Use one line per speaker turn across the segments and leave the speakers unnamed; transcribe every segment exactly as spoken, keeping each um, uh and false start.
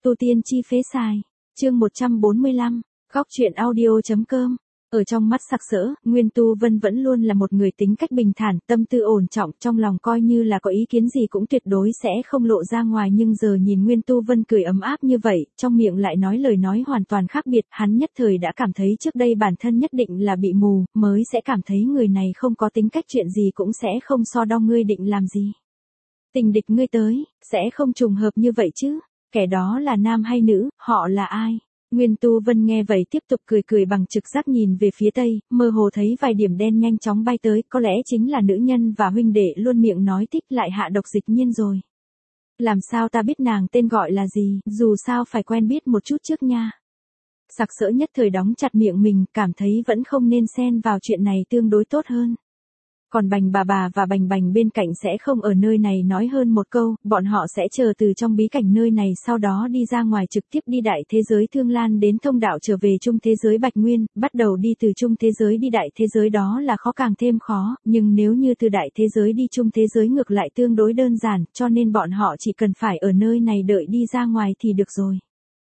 tu tiên chi phế xài. Chương một trăm bốn mươi lăm, góc truyện audio.com. Ở trong mắt sặc sỡ, Nguyên Tu Vân vẫn luôn là một người tính cách bình thản, tâm tư ổn trọng, trong lòng coi như là có ý kiến gì cũng tuyệt đối sẽ không lộ ra ngoài, nhưng giờ nhìn Nguyên Tu Vân cười ấm áp như vậy, trong miệng lại nói lời nói hoàn toàn khác biệt, hắn nhất thời đã cảm thấy trước đây bản thân nhất định là bị mù, mới sẽ cảm thấy người này không có tính cách, chuyện gì cũng sẽ không so đo, ngươi định làm gì. Tình địch ngươi tới, sẽ không trùng hợp như vậy chứ, kẻ đó là nam hay nữ, họ là ai? Nguyên Tu Vân nghe vậy tiếp tục cười cười bằng trực giác nhìn về phía tây, mơ hồ thấy vài điểm đen nhanh chóng bay tới, có lẽ chính là nữ nhân và huynh đệ luôn miệng nói thích lại hạ độc Dịch Nhiên rồi. Làm sao ta biết nàng tên gọi là gì, dù sao phải quen biết một chút trước nha. Sặc sỡ nhất thời đóng chặt miệng mình, cảm thấy vẫn không nên xen vào chuyện này tương đối tốt hơn. Còn Bành bà bà và Bành Bành bên cạnh sẽ không ở nơi này nói hơn một câu, bọn họ sẽ chờ từ trong bí cảnh nơi này, sau đó đi ra ngoài trực tiếp đi đại thế giới Thương Lan, đến thông đạo trở về trung thế giới Bạch Nguyên, bắt đầu đi từ trung thế giới đi đại thế giới đó là khó càng thêm khó, nhưng nếu như từ đại thế giới đi trung thế giới ngược lại tương đối đơn giản, cho nên bọn họ chỉ cần phải ở nơi này đợi đi ra ngoài thì được rồi.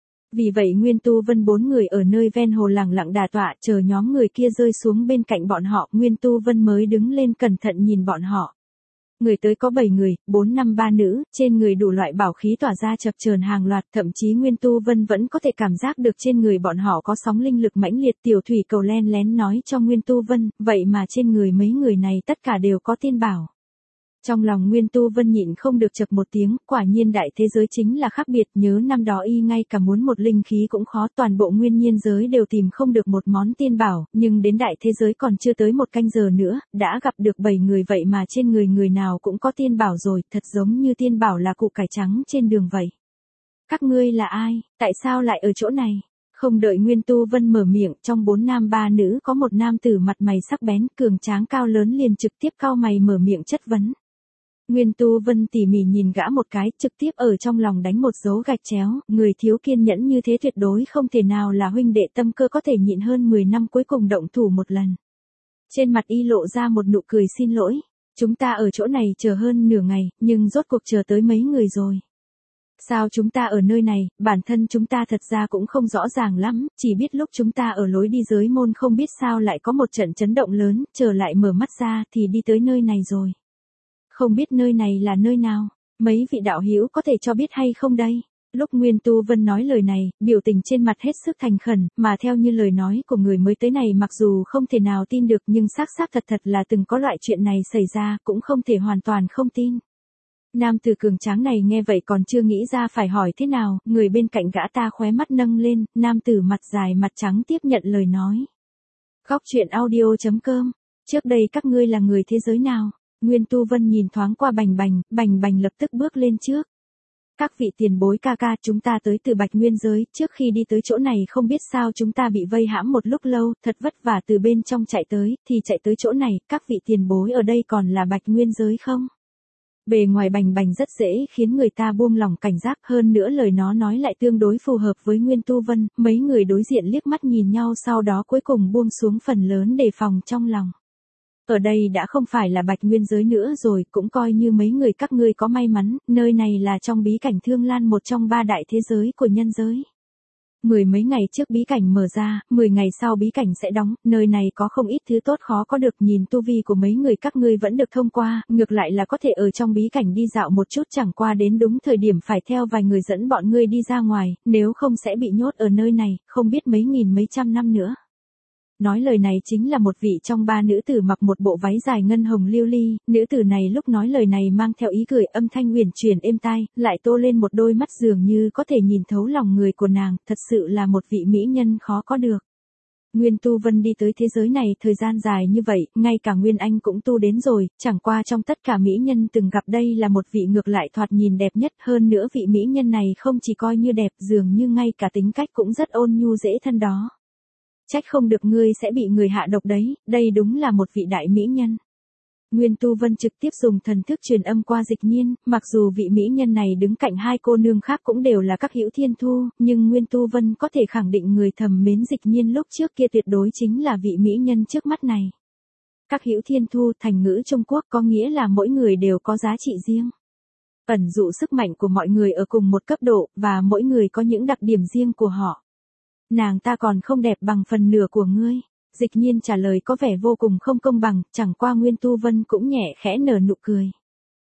Vì vậy Nguyên Tu Vân bốn người ở nơi ven hồ lặng lặng đà tọa, chờ nhóm người kia rơi xuống bên cạnh bọn họ, Nguyên Tu Vân mới đứng lên cẩn thận nhìn bọn họ. Người tới có bảy người, bốn nam ba nữ, trên người đủ loại bảo khí tỏa ra chập chờn hàng loạt, thậm chí Nguyên Tu Vân vẫn có thể cảm giác được trên người bọn họ có sóng linh lực mãnh liệt. Tiểu Thủy Cầu len lén nói cho Nguyên Tu Vân, vậy mà trên người mấy người này tất cả đều có tiên bảo. Trong lòng Nguyên Tu Vân nhịn không được chậc một tiếng, quả nhiên đại thế giới chính là khác biệt, nhớ năm đó y ngay cả muốn một linh khí cũng khó, toàn bộ nguyên nhiên giới đều tìm không được một món tiên bảo, nhưng đến đại thế giới còn chưa tới một canh giờ nữa, đã gặp được bảy người, vậy mà trên người người nào cũng có tiên bảo rồi, thật giống như tiên bảo là củ cải trắng trên đường vậy. Các ngươi là ai, tại sao lại ở chỗ này? Không đợi Nguyên Tu Vân mở miệng, trong bốn nam ba nữ có một nam tử mặt mày sắc bén, cường tráng cao lớn liền trực tiếp cau mày mở miệng chất vấn. Nguyên Tu Vân tỉ mỉ nhìn gã một cái, trực tiếp ở trong lòng đánh một dấu gạch chéo, người thiếu kiên nhẫn như thế tuyệt đối không thể nào là huynh đệ tâm cơ, có thể nhịn hơn mười năm cuối cùng động thủ một lần. Trên mặt y lộ ra một nụ cười xin lỗi, chúng ta ở chỗ này chờ hơn nửa ngày, nhưng rốt cuộc chờ tới mấy người rồi. Sao chúng ta ở nơi này, bản thân chúng ta thật ra cũng không rõ ràng lắm, chỉ biết lúc chúng ta ở lối đi giới môn không biết sao lại có một trận chấn động lớn, trở lại mở mắt ra thì đi tới nơi này rồi. Không biết nơi này là nơi nào, mấy vị đạo hữu có thể cho biết hay không đây? Lúc Nguyên Tu Vân nói lời này, biểu tình trên mặt hết sức thành khẩn, mà theo như lời nói của người mới tới này, mặc dù không thể nào tin được nhưng xác xác thật thật là từng có loại chuyện này xảy ra, cũng không thể hoàn toàn không tin. Nam tử cường tráng này nghe vậy còn chưa nghĩ ra phải hỏi thế nào, người bên cạnh gã ta khóe mắt nâng lên, nam tử mặt dài mặt trắng tiếp nhận lời nói. Góc truyện audio.com, trước đây các ngươi là người thế giới nào? Nguyên Tu Vân nhìn thoáng qua Bành Bành, Bành Bành lập tức bước lên trước. Các vị tiền bối ca ca, chúng ta tới từ Bạch Nguyên giới, trước khi đi tới chỗ này không biết sao chúng ta bị vây hãm một lúc lâu, thật vất vả từ bên trong chạy tới, thì chạy tới chỗ này, các vị tiền bối ở đây còn là Bạch Nguyên giới không? Bề ngoài Bành Bành rất dễ khiến người ta buông lòng cảnh giác, hơn nữa lời nó nói lại tương đối phù hợp với Nguyên Tu Vân, mấy người đối diện liếc mắt nhìn nhau, sau đó cuối cùng buông xuống phần lớn đề phòng trong lòng. Ở đây đã không phải là Bạch Nguyên giới nữa rồi, cũng coi như mấy người các ngươi có may mắn, nơi này là trong bí cảnh Thương Lan, một trong ba đại thế giới của nhân giới. Mười mấy ngày trước bí cảnh mở ra, mười ngày sau bí cảnh sẽ đóng, nơi này có không ít thứ tốt khó có được, nhìn tu vi của mấy người các ngươi vẫn được thông qua, ngược lại là có thể ở trong bí cảnh đi dạo một chút, chẳng qua đến đúng thời điểm phải theo vài người dẫn bọn ngươi đi ra ngoài, nếu không sẽ bị nhốt ở nơi này, không biết mấy nghìn mấy trăm năm nữa. Nói lời này chính là một vị trong ba nữ tử mặc một bộ váy dài ngân hồng lưu ly, nữ tử này lúc nói lời này mang theo ý cười, âm thanh huyền chuyển êm tai, lại tô lên một đôi mắt dường như có thể nhìn thấu lòng người của nàng, thật sự là một vị mỹ nhân khó có được. Nguyên Tu Vân đi tới thế giới này thời gian dài như vậy, ngay cả Nguyên Anh cũng tu đến rồi, chẳng qua trong tất cả mỹ nhân từng gặp đây là một vị ngược lại thoạt nhìn đẹp nhất, hơn nữa vị mỹ nhân này không chỉ coi như đẹp, dường như ngay cả tính cách cũng rất ôn nhu dễ thân đó. Trách không được ngươi sẽ bị người hạ độc đấy, đây đúng là một vị đại mỹ nhân. Nguyên Tu Vân trực tiếp dùng thần thức truyền âm qua Dịch Nhiên, mặc dù vị mỹ nhân này đứng cạnh hai cô nương khác cũng đều là các hữu thiên thu, nhưng Nguyên Tu Vân có thể khẳng định người thầm mến Dịch Nhiên lúc trước kia tuyệt đối chính là vị mỹ nhân trước mắt này. Các hữu thiên thu thành ngữ Trung Quốc có nghĩa là mỗi người đều có giá trị riêng. ẩn dụ sức mạnh của mọi người ở cùng một cấp độ, và mỗi người có những đặc điểm riêng của họ. Nàng ta còn không đẹp bằng phần nửa của ngươi. Dịch Nhiên trả lời có vẻ vô cùng không công bằng, chẳng qua Nguyên Tu Vân cũng nhẹ khẽ nở nụ cười.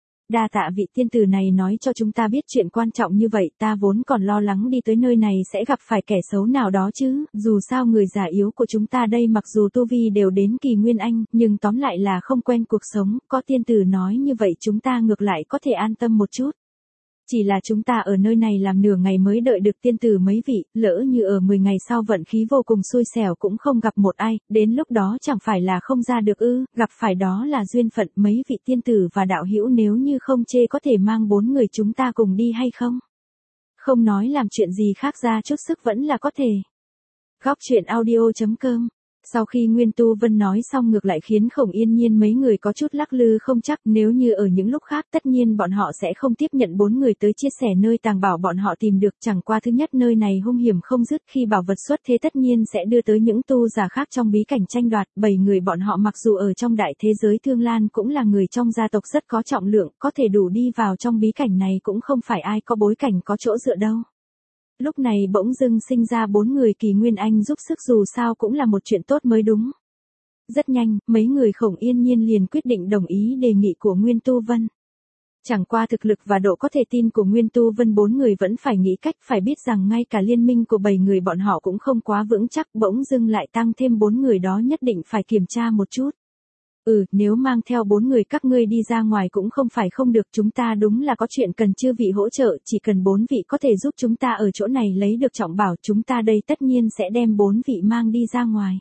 Đa tạ vị tiên tử này nói cho chúng ta biết chuyện quan trọng như vậy, ta vốn còn lo lắng đi tới nơi này sẽ gặp phải kẻ xấu nào đó chứ, dù sao người già yếu của chúng ta đây mặc dù tu vi đều đến kỳ Nguyên Anh, nhưng tóm lại là không quen cuộc sống, có tiên tử nói như vậy chúng ta ngược lại có thể an tâm một chút. Chỉ là chúng ta ở nơi này làm nửa ngày mới đợi được tiên tử mấy vị, lỡ như ở mười ngày sau vận khí vô cùng xui xẻo cũng không gặp một ai, đến lúc đó chẳng phải là không ra được ư, gặp phải đó là duyên phận, mấy vị tiên tử và đạo hữu nếu như không chê có thể mang bốn người chúng ta cùng đi hay không? Không nói làm chuyện gì khác ra chút sức vẫn là có thể. Góc truyện audio chấm com. Sau khi Nguyên Tu Vân nói xong ngược lại khiến Khổng Yên Nhiên mấy người có chút lắc lư không chắc, nếu như ở những lúc khác tất nhiên bọn họ sẽ không tiếp nhận bốn người tới chia sẻ nơi tàng bảo bọn họ tìm được, chẳng qua thứ nhất nơi này hung hiểm không dứt, khi bảo vật xuất thế tất nhiên sẽ đưa tới những tu giả khác trong bí cảnh tranh đoạt, bảy người bọn họ mặc dù ở trong đại thế giới Thương Lan cũng là người trong gia tộc rất có trọng lượng, có thể đủ đi vào trong bí cảnh này cũng không phải ai có bối cảnh có chỗ dựa đâu. Lúc này bỗng dưng sinh ra bốn người kỳ Nguyên Anh giúp sức dù sao cũng là một chuyện tốt mới đúng. Rất nhanh, mấy người Khổng Yên Nhiên liền quyết định đồng ý đề nghị của Nguyên Tu Vân. Chẳng qua thực lực và độ có thể tin của Nguyên Tu Vân bốn người vẫn phải nghĩ cách, phải biết rằng ngay cả liên minh của bảy người bọn họ cũng không quá vững chắc, bỗng dưng lại tăng thêm bốn người đó nhất định phải kiểm tra một chút. Ừ, nếu mang theo bốn người các ngươi đi ra ngoài cũng không phải không được, chúng ta đúng là có chuyện cần chư vị hỗ trợ, chỉ cần bốn vị có thể giúp chúng ta ở chỗ này lấy được trọng bảo, chúng ta đây tất nhiên sẽ đem bốn vị mang đi ra ngoài.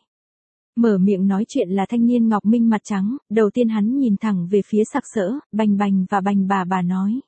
Mở miệng nói chuyện là thanh niên Ngọc Minh mặt trắng, đầu tiên hắn nhìn thẳng về phía Sặc Sỡ, Bành Bành và Bành bà bà nói.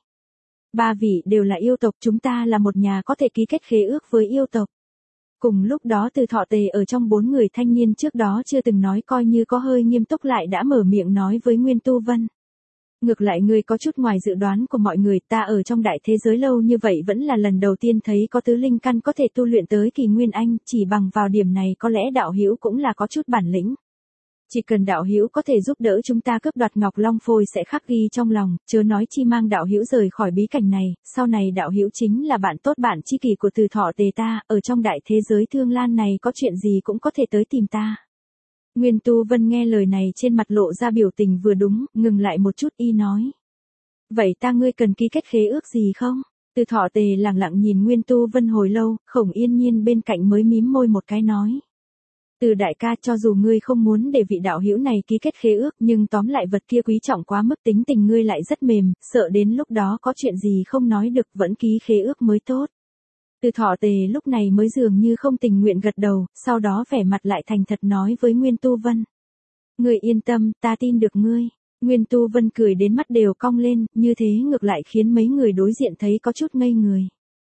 Ba vị đều là yêu tộc, chúng ta là một nhà có thể ký kết khế ước với yêu tộc. Cùng lúc đó Từ Thọ Tề ở trong bốn người thanh niên trước đó chưa từng nói coi như có hơi nghiêm túc lại đã mở miệng nói với Nguyên Tu Vân. Ngược lại ngươi có chút ngoài dự đoán của mọi người, ta ở trong đại thế giới lâu như vậy vẫn là lần đầu tiên thấy có tứ linh căn có thể tu luyện tới kỳ Nguyên Anh, chỉ bằng vào điểm này có lẽ đạo hữu cũng là có chút bản lĩnh. Chỉ cần đạo hữu có thể giúp đỡ chúng ta cướp đoạt Ngọc Long Phôi sẽ khắc ghi trong lòng, chớ nói chi mang đạo hữu rời khỏi bí cảnh này, sau này đạo hữu chính là bạn tốt bạn tri kỷ của Từ Thọ Tề ta, ở trong đại thế giới Thương Lan này có chuyện gì cũng có thể tới tìm ta. Nguyên Tu Vân nghe lời này trên mặt lộ ra biểu tình vừa đúng, ngừng lại một chút y nói. Vậy ta ngươi cần ký kết khế ước gì không? Từ Thọ Tề lặng lặng nhìn Nguyên Tu Vân hồi lâu, Khổng Yên Nhiên bên cạnh mới mím môi một cái nói. Từ đại ca, cho dù ngươi không muốn để vị đạo hữu này ký kết khế ước, nhưng tóm lại vật kia quý trọng quá mức, tính tình ngươi lại rất mềm, sợ đến lúc đó có chuyện gì không nói được, vẫn ký khế ước mới tốt. Từ Thọ Tề lúc này mới dường như không tình nguyện gật đầu, sau đó vẻ mặt lại thành thật nói với Nguyên Tu Vân. Ngươi yên tâm, ta tin được ngươi. Nguyên Tu Vân cười đến mắt đều cong lên, như thế ngược lại khiến mấy người đối diện thấy có chút ngây người.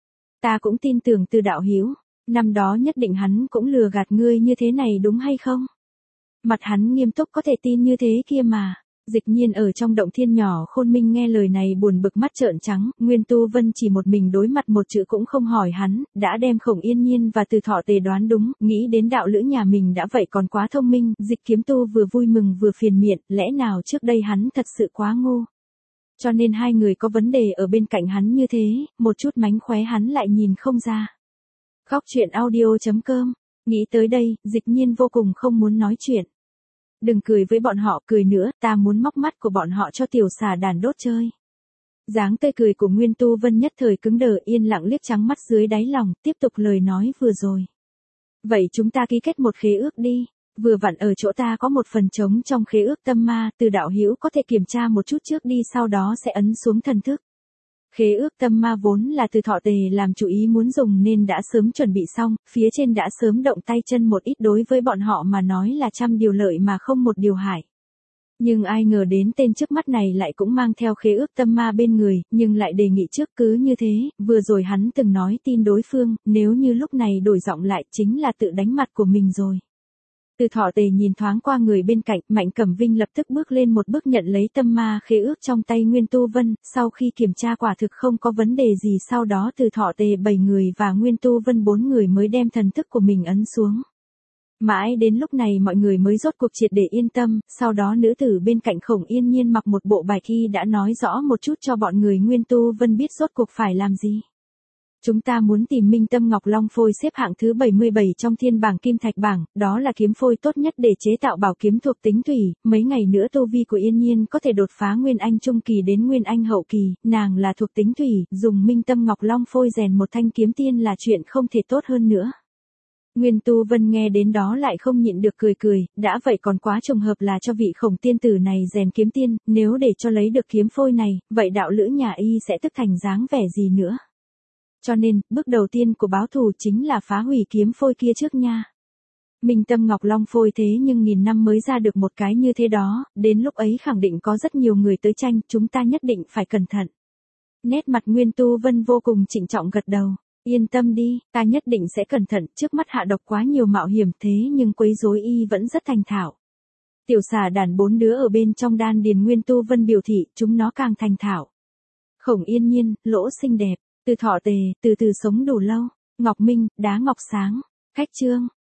Ta cũng tin tưởng Từ đạo hữu. Năm đó nhất định hắn cũng lừa gạt ngươi như thế này đúng hay không? Mặt hắn nghiêm túc có thể tin như thế kia mà. Dịch Nhiên ở trong động thiên nhỏ Khôn Minh nghe lời này buồn bực mắt trợn trắng, Nguyên Tu Vân chỉ một mình đối mặt một chữ cũng không hỏi hắn, đã đem Khổng Yên Nhiên và Từ Thọ Tề đoán đúng, nghĩ đến đạo lữ nhà mình đã vậy còn quá thông minh, Dịch Kiếm Tu vừa vui mừng vừa phiền miệng, lẽ nào trước đây hắn thật sự quá ngu. Cho nên hai người có vấn đề ở bên cạnh hắn như thế, một chút mánh khóe hắn lại nhìn không ra. Góc truyện audio chấm com. Nghĩ tới đây, Dịch Nhiên vô cùng không muốn nói chuyện. Đừng cười với bọn họ, cười nữa, ta muốn móc mắt của bọn họ cho tiểu xà đàn đốt chơi. Dáng tươi cười của Nguyên Tu Vân nhất thời cứng đờ, yên lặng liếc trắng mắt dưới đáy lòng, tiếp tục lời nói vừa rồi. Vậy chúng ta ký kết một khế ước đi, vừa vặn ở chỗ ta có một phần trống trong khế ước tâm ma, Từ đạo hữu có thể kiểm tra một chút trước đi, sau đó sẽ ấn xuống thần thức. Khế ước tâm ma vốn là Từ Thọ Tề làm chủ ý muốn dùng nên đã sớm chuẩn bị xong, phía trên đã sớm động tay chân một ít, đối với bọn họ mà nói là trăm điều lợi mà không một điều hại. Nhưng ai ngờ đến tên trước mắt này lại cũng mang theo khế ước tâm ma bên người, nhưng lại đề nghị trước cứ như thế, vừa rồi hắn từng nói tin đối phương, nếu như lúc này đổi giọng lại chính là tự đánh mặt của mình rồi. Từ Thọ Tề nhìn thoáng qua người bên cạnh, Mạnh Cẩm Vinh lập tức bước lên một bước nhận lấy tâm ma khế ước trong tay Nguyên Tu Vân, sau khi kiểm tra quả thực không có vấn đề gì, sau đó Từ Thọ Tề bảy người và Nguyên Tu Vân bốn người mới đem thần thức của mình ấn xuống. Mãi đến lúc này mọi người mới rốt cuộc triệt để yên tâm, sau đó nữ tử bên cạnh Khổng Yên Nhiên mặc một bộ bạch y đã nói rõ một chút cho bọn người Nguyên Tu Vân biết rốt cuộc phải làm gì. Chúng ta muốn tìm Minh Tâm Ngọc Long phôi xếp hạng thứ bảy mươi bảy trong thiên bảng kim thạch bảng, đó là kiếm phôi tốt nhất để chế tạo bảo kiếm thuộc tính thủy, mấy ngày nữa tu vi của Yên Nhiên có thể đột phá Nguyên Anh trung kỳ đến Nguyên Anh hậu kỳ, nàng là thuộc tính thủy, dùng Minh Tâm Ngọc Long phôi rèn một thanh kiếm tiên là chuyện không thể tốt hơn nữa. Nguyên Tu Vân nghe đến đó lại không nhịn được cười cười, đã vậy còn quá trùng hợp là cho vị Khổng tiên tử này rèn kiếm tiên, nếu để cho lấy được kiếm phôi này, vậy đạo lữ nhà y sẽ tức thành dáng vẻ gì nữa. Cho nên, bước đầu tiên của báo thù chính là phá hủy kiếm phôi kia trước nha. Minh Tâm Ngọc Long phôi thế nhưng nghìn năm mới ra được một cái như thế đó, đến lúc ấy khẳng định có rất nhiều người tới tranh, chúng ta nhất định phải cẩn thận. Nét mặt Nguyên Tu Vân vô cùng trịnh trọng gật đầu. Yên tâm đi, ta nhất định sẽ cẩn thận, trước mắt hạ độc quá nhiều mạo hiểm thế nhưng quấy rối y vẫn rất thành thạo. Tiểu xà đàn bốn đứa ở bên trong đan điền Nguyên Tu Vân biểu thị, chúng nó càng thành thạo. Khổng Yên Nhiên, lỗ xinh đẹp, Từ Thọ Tề, từ từ sống đủ lâu, Ngọc Minh, đá ngọc sáng, khách trương.